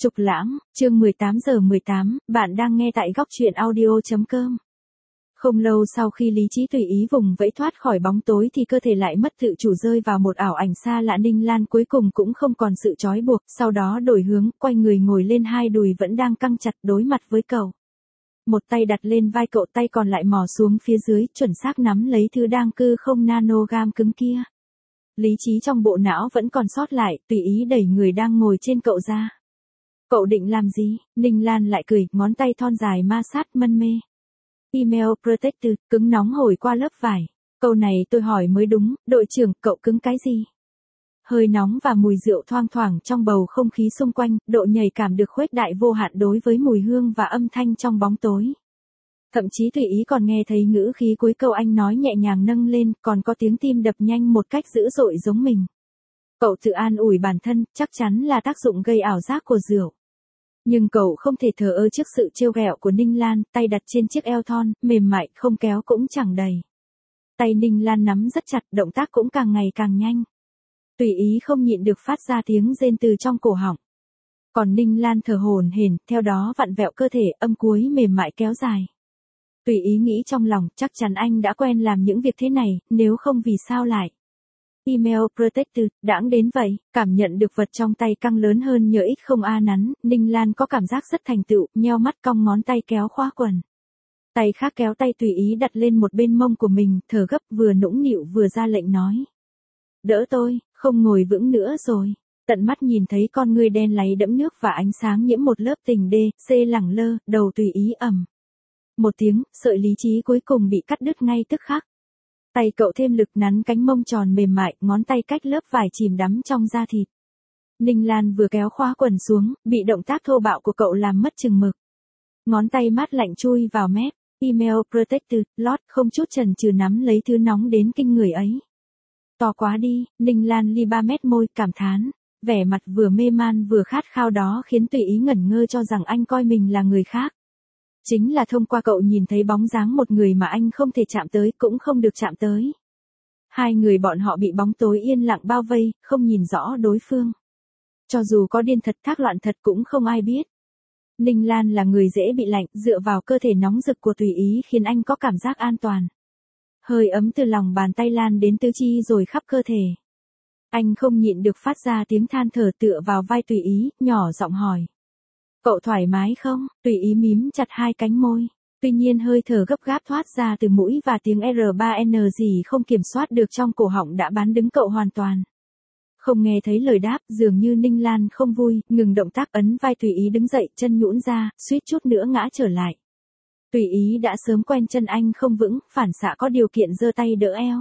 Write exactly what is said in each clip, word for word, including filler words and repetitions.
Trục Lãng, chương mười tám giờ mười tám, bạn đang nghe tại góc truyện audio chấm com. Không lâu sau khi lý trí tùy ý vùng vẫy thoát khỏi bóng tối thì cơ thể lại mất tự chủ rơi vào một ảo ảnh xa lạ. Ninh Lan cuối cùng cũng không còn sự trói buộc, sau đó đổi hướng, quay người ngồi lên hai đùi vẫn đang căng chặt đối mặt với cậu. Một tay đặt lên vai cậu, tay còn lại mò xuống phía dưới, chuẩn xác nắm lấy thứ đang cư không nanogam cứng kia. Lý trí trong bộ não vẫn còn sót lại, tùy ý đẩy người đang ngồi trên cậu ra. Cậu định làm gì? Ninh Lan lại cười, ngón tay thon dài ma sát mân mê. Email protected, cứng nóng hồi qua lớp vải. Câu này tôi hỏi mới đúng, đội trưởng, cậu cứng cái gì? Hơi nóng và mùi rượu thoang thoảng trong bầu không khí xung quanh, độ nhạy cảm được khuếch đại vô hạn đối với mùi hương và âm thanh trong bóng tối. Thậm chí tùy ý còn nghe thấy ngữ khí cuối câu anh nói nhẹ nhàng nâng lên, còn có tiếng tim đập nhanh một cách dữ dội giống mình. Cậu tự an ủi bản thân, chắc chắn là tác dụng gây ảo giác của rượu. Nhưng cậu không thể thờ ơ trước sự trêu ghẹo của Ninh Lan, tay đặt trên chiếc eo thon, mềm mại, không kéo cũng chẳng đầy. Tay Ninh Lan nắm rất chặt, động tác cũng càng ngày càng nhanh. Tùy ý không nhịn được phát ra tiếng rên từ trong cổ họng. Còn Ninh Lan thở hổn hển, theo đó vặn vẹo cơ thể, âm cuối mềm mại kéo dài. Tùy ý nghĩ trong lòng, chắc chắn anh đã quen làm những việc thế này, nếu không vì sao lại. Email protected, đãng đến vậy, cảm nhận được vật trong tay căng lớn hơn nhờ ít không a nắn, Ninh Lan có cảm giác rất thành tựu, nheo mắt cong ngón tay kéo khóa quần. Tay khác kéo tay tùy ý đặt lên một bên mông của mình, thở gấp vừa nũng nịu vừa ra lệnh nói. Đỡ tôi, không ngồi vững nữa rồi. Tận mắt nhìn thấy con người đen láy đẫm nước và ánh sáng nhiễm một lớp tình đê, xê lẳng lơ, đầu tùy ý ầm. Một tiếng, sợi lý trí cuối cùng bị cắt đứt ngay tức khắc. Tay cậu thêm lực nắn cánh mông tròn mềm mại, ngón tay cách lớp vải chìm đắm trong da thịt. Ninh Lan vừa kéo khóa quần xuống, bị động tác thô bạo của cậu làm mất chừng mực. Ngón tay mát lạnh chui vào mép, email protected, lót, không chút chần chừ nắm lấy thứ nóng đến kinh người ấy. To quá đi, Ninh Lan li ba mét môi, cảm thán. Vẻ mặt vừa mê man vừa khát khao đó khiến tùy ý ngẩn ngơ cho rằng anh coi mình là người khác. Chính là thông qua cậu nhìn thấy bóng dáng một người mà anh không thể chạm tới cũng không được chạm tới. Hai người bọn họ bị bóng tối yên lặng bao vây, không nhìn rõ đối phương. Cho dù có điên thật thác loạn thật cũng không ai biết. Ninh Lan là người dễ bị lạnh, dựa vào cơ thể nóng rực của tùy ý khiến anh có cảm giác an toàn. Hơi ấm từ lòng bàn tay lan đến tứ chi rồi khắp cơ thể. Anh không nhịn được phát ra tiếng than thở tựa vào vai tùy ý, nhỏ giọng hỏi. Cậu thoải mái không? Tùy ý mím chặt hai cánh môi. Tuy nhiên hơi thở gấp gáp thoát ra từ mũi và tiếng R ba N gì không kiểm soát được trong cổ họng đã bán đứng cậu hoàn toàn. Không nghe thấy lời đáp, dường như Ninh Lan không vui, ngừng động tác ấn vai tùy ý đứng dậy, chân nhũn ra, suýt chút nữa ngã trở lại. Tùy ý đã sớm quen chân anh không vững, phản xạ có điều kiện giơ tay đỡ eo.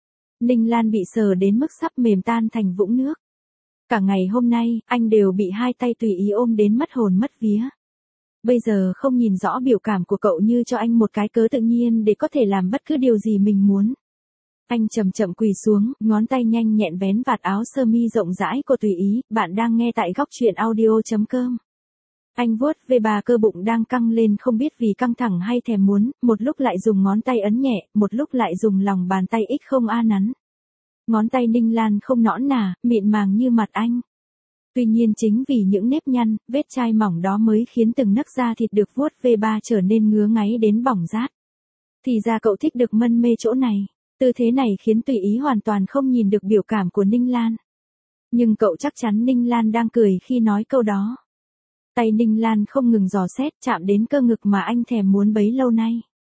Ninh Lan bị sờ đến mức sắp mềm tan thành vũng nước. Cả ngày hôm nay, anh đều bị hai tay tùy ý ôm đến mất hồn mất vía. Bây giờ không nhìn rõ biểu cảm của cậu như cho anh một cái cớ tự nhiên để có thể làm bất cứ điều gì mình muốn. Anh chậm chậm quỳ xuống, ngón tay nhanh nhẹn vén vạt áo sơ mi rộng rãi của tùy ý, bạn đang nghe tại góc truyện audio chấm com. Anh vuốt về bà cơ bụng đang căng lên không biết vì căng thẳng hay thèm muốn, một lúc lại dùng ngón tay ấn nhẹ, một lúc lại dùng lòng bàn tay ít không a nắn. Ngón tay Ninh Lan không nõn nà, mịn màng như mặt anh. Tuy nhiên chính vì những nếp nhăn, vết chai mỏng đó mới khiến từng nấc da thịt được vuốt về ba trở nên ngứa ngáy đến bỏng rát. Thì ra cậu thích được mân mê chỗ này. Tư thế này khiến tùy ý hoàn toàn không nhìn được biểu cảm của Ninh Lan. Nhưng cậu chắc chắn Ninh Lan đang cười khi nói câu đó. Tay Ninh Lan không ngừng dò xét chạm đến cơ ngực mà anh thèm muốn bấy lâu nay.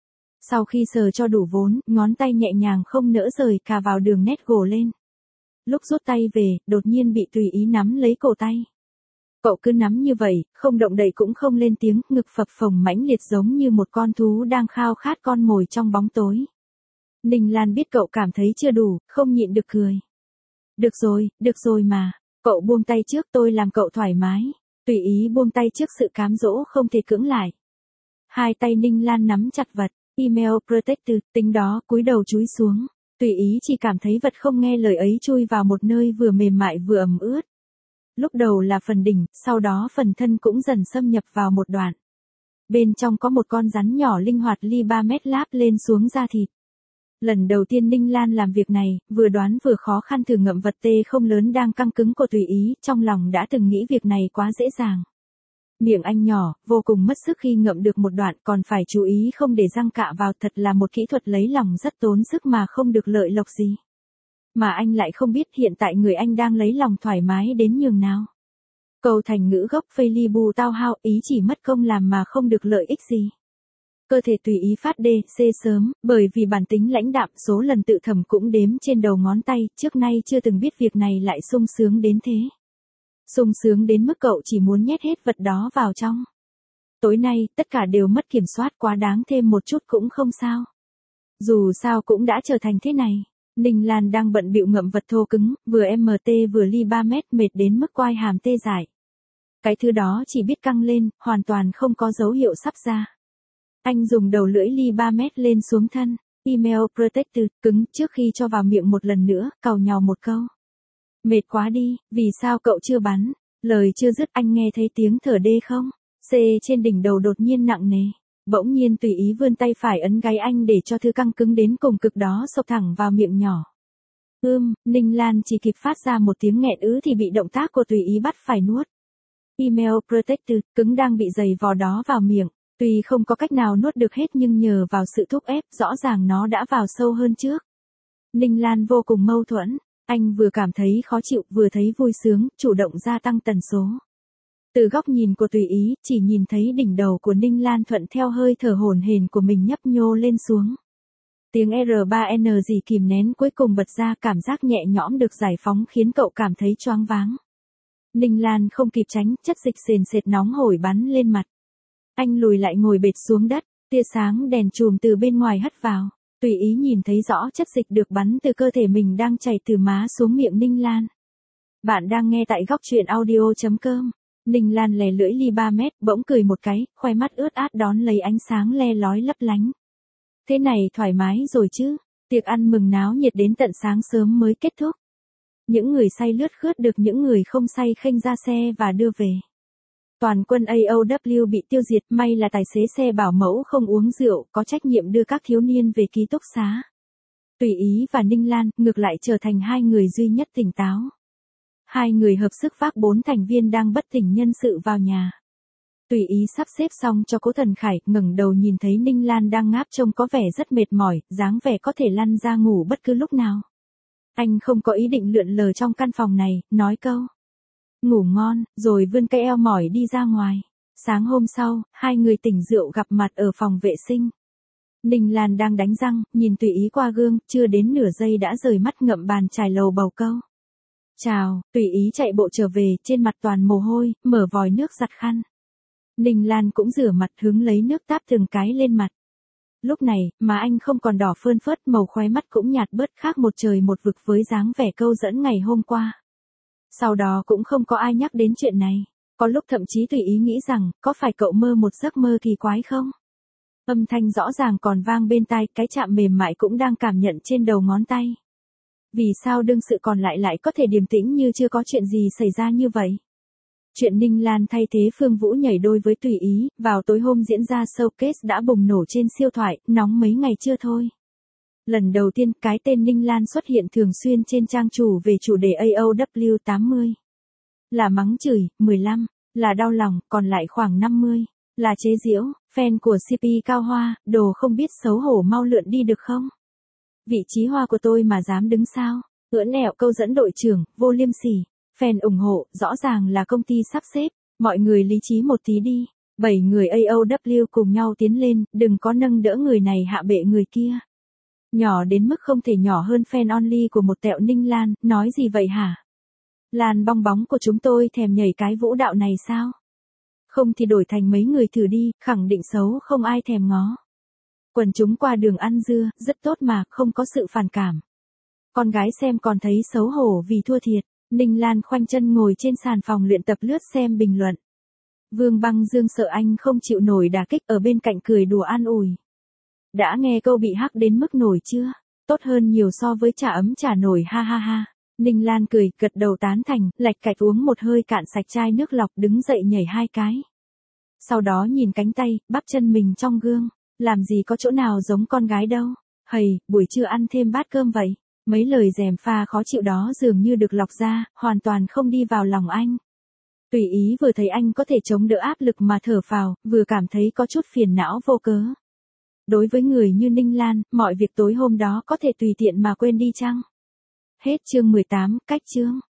Sau khi sờ cho đủ vốn, ngón tay nhẹ nhàng không nỡ rời cà vào đường nét gồ lên. Lúc rút tay về, đột nhiên bị tùy ý nắm lấy cổ tay. Cậu cứ nắm như vậy, không động đậy cũng không lên tiếng, ngực phập phồng mãnh liệt giống như một con thú đang khao khát con mồi trong bóng tối. Ninh Lan biết cậu cảm thấy chưa đủ, không nhịn được cười. Được rồi, được rồi mà. Cậu buông tay trước, tôi làm cậu thoải mái. Tùy ý buông tay trước sự cám dỗ không thể cưỡng lại. Hai tay Ninh Lan nắm chặt vật, email protected, tính đó, cúi đầu chúi xuống. Tùy ý chỉ cảm thấy vật không nghe lời ấy chui vào một nơi vừa mềm mại vừa ẩm ướt. Lúc đầu là phần đỉnh, sau đó phần thân cũng dần xâm nhập vào một đoạn. Bên trong có một con rắn nhỏ linh hoạt li ba mét láp lên xuống da thịt. Lần đầu tiên Ninh Lan làm việc này, vừa đoán vừa khó khăn thử ngậm vật tê không lớn đang căng cứng của tùy ý, trong lòng đã từng nghĩ việc này quá dễ dàng. Miệng anh nhỏ, vô cùng mất sức khi ngậm được một đoạn, còn phải chú ý không để răng cạ vào, thật là một kỹ thuật lấy lòng rất tốn sức mà không được lợi lộc gì. Mà anh lại không biết hiện tại người anh đang lấy lòng thoải mái đến nhường nào. Câu thành ngữ gốc phê li bù tao hao, ý chỉ mất công làm mà không được lợi ích gì. Cơ thể tùy ý phát đê, xê sớm, bởi vì bản tính lãnh đạm, số lần tự thầm cũng đếm trên đầu ngón tay, trước nay chưa từng biết việc này lại sung sướng đến thế. Sung sướng đến mức cậu chỉ muốn nhét hết vật đó vào trong. Tối nay, tất cả đều mất kiểm soát, quá đáng, thêm một chút cũng không sao. Dù sao cũng đã trở thành thế này. Ninh Lan đang bận bịu ngậm vật thô cứng, vừa em tê vừa ly ba mét, mệt đến mức quai hàm tê dại. Cái thứ đó chỉ biết căng lên, hoàn toàn không có dấu hiệu sắp ra. Anh dùng đầu lưỡi ly ba mét lên xuống thân, email protected, cứng, trước khi cho vào miệng một lần nữa, càu nhàu một câu. Mệt quá đi, vì sao cậu chưa bắn? Lời chưa dứt anh nghe thấy tiếng thở đê không? C trên đỉnh đầu đột nhiên nặng nề. Bỗng nhiên tùy ý vươn tay phải ấn gáy anh để cho thứ căng cứng đến cùng cực đó xộc thẳng vào miệng nhỏ. Ưm, Ninh Lan chỉ kịp phát ra một tiếng nghẹn ứ thì bị động tác của tùy ý bắt phải nuốt. Email protected, cứng đang bị giày vò đó vào miệng. Tuy không có cách nào nuốt được hết nhưng nhờ vào sự thúc ép rõ ràng nó đã vào sâu hơn trước. Ninh Lan vô cùng mâu thuẫn. Anh vừa cảm thấy khó chịu vừa thấy vui sướng, chủ động gia tăng tần số. Từ góc nhìn của tùy ý, chỉ nhìn thấy đỉnh đầu của Ninh Lan thuận theo hơi thở hổn hển của mình nhấp nhô lên xuống. Tiếng R ba N gì kìm nén cuối cùng bật ra, cảm giác nhẹ nhõm được giải phóng khiến cậu cảm thấy choáng váng. Ninh Lan không kịp tránh, chất dịch sền sệt nóng hổi bắn lên mặt. Anh lùi lại ngồi bệt xuống đất, tia sáng đèn chùm từ bên ngoài hắt vào. Tùy ý nhìn thấy rõ chất dịch được bắn từ cơ thể mình đang chảy từ má xuống miệng Ninh Lan. Bạn đang nghe tại góc truyện audio chấm com. Ninh Lan lè lưỡi ly ba mét, bỗng cười một cái, khoe mắt ướt át đón lấy ánh sáng le lói lấp lánh. Thế này thoải mái rồi chứ, tiệc ăn mừng náo nhiệt đến tận sáng sớm mới kết thúc. Những người say lướt khướt được những người không say khênh ra xe và đưa về. Toàn quân a o vê bị tiêu diệt, may là tài xế xe bảo mẫu không uống rượu, có trách nhiệm đưa các thiếu niên về ký túc xá. Tùy ý và Ninh Lan, ngược lại trở thành hai người duy nhất tỉnh táo. Hai người hợp sức vác bốn thành viên đang bất tỉnh nhân sự vào nhà. Tùy ý sắp xếp xong cho Cố Thần Khải, ngẩng đầu nhìn thấy Ninh Lan đang ngáp trông có vẻ rất mệt mỏi, dáng vẻ có thể lăn ra ngủ bất cứ lúc nào. Anh không có ý định lượn lờ trong căn phòng này, nói câu ngủ ngon, rồi vươn cái eo mỏi đi ra ngoài. Sáng hôm sau, hai người tỉnh rượu gặp mặt ở phòng vệ sinh. Ninh Lan đang đánh răng, nhìn tùy ý qua gương, chưa đến nửa giây đã rời mắt ngậm bàn chải lầu bầu câu. Chào, tùy ý chạy bộ trở về, trên mặt toàn mồ hôi, mở vòi nước giặt khăn. Ninh Lan cũng rửa mặt hứng lấy nước táp từng cái lên mặt. Lúc này, mà anh không còn đỏ phơn phớt, màu khóe mắt cũng nhạt bớt, khác một trời một vực với dáng vẻ câu dẫn ngày hôm qua. Sau đó cũng không có ai nhắc đến chuyện này. Có lúc thậm chí tùy ý nghĩ rằng, có phải cậu mơ một giấc mơ kỳ quái không? Âm thanh rõ ràng còn vang bên tai, cái chạm mềm mại cũng đang cảm nhận trên đầu ngón tay. Vì sao đương sự còn lại lại có thể điềm tĩnh như chưa có chuyện gì xảy ra như vậy? Chuyện Ninh Lan thay thế Phương Vũ nhảy đôi với tùy ý, vào tối hôm diễn ra showcase đã bùng nổ trên siêu thoại, nóng mấy ngày chưa thôi. Lần đầu tiên, cái tên Ninh Lan xuất hiện thường xuyên trên trang chủ về chủ đề a o vê tám mươi. Là mắng chửi, mười lăm, là đau lòng, còn lại khoảng năm mươi, là chế giễu, fan của xê pê Cao Hoa, đồ không biết xấu hổ mau lượn đi được không? Vị trí hoa của tôi mà dám đứng sao? Ưỡn ẹo câu dẫn đội trưởng, vô liêm sỉ. Fan ủng hộ, rõ ràng là công ty sắp xếp, mọi người lý trí một tí đi. Bảy người a o vê cùng nhau tiến lên, đừng có nâng đỡ người này hạ bệ người kia. Nhỏ đến mức không thể nhỏ hơn fan only của một tẹo Ninh Lan, nói gì vậy hả? Làn bong bóng của chúng tôi thèm nhảy cái vũ đạo này sao? Không thì đổi thành mấy người thử đi, khẳng định xấu không ai thèm ngó. Quần chúng qua đường ăn dưa, rất tốt mà, không có sự phản cảm. Con gái xem còn thấy xấu hổ vì thua thiệt. Ninh Lan khoanh chân ngồi trên sàn phòng luyện tập lướt xem bình luận. Vương Băng Dương sợ anh không chịu nổi đả kích ở bên cạnh cười đùa an ủi. Đã nghe câu bị hắc đến mức nổi chưa? Tốt hơn nhiều so với trà ấm trà nổi ha ha ha. Ninh Lan cười, gật đầu tán thành, lạch cạch uống một hơi cạn sạch chai nước lọc, đứng dậy nhảy hai cái. Sau đó nhìn cánh tay, bắp chân mình trong gương, làm gì có chỗ nào giống con gái đâu. Hầy, buổi trưa ăn thêm bát cơm vậy. Mấy lời gièm pha khó chịu đó dường như được lọc ra, hoàn toàn không đi vào lòng anh. Tùy ý vừa thấy anh có thể chống đỡ áp lực mà thở phào, vừa cảm thấy có chút phiền não vô cớ. Đối với người như Ninh Lan, mọi việc tối hôm đó có thể tùy tiện mà quên đi chăng? Hết chương mười tám, cách chương.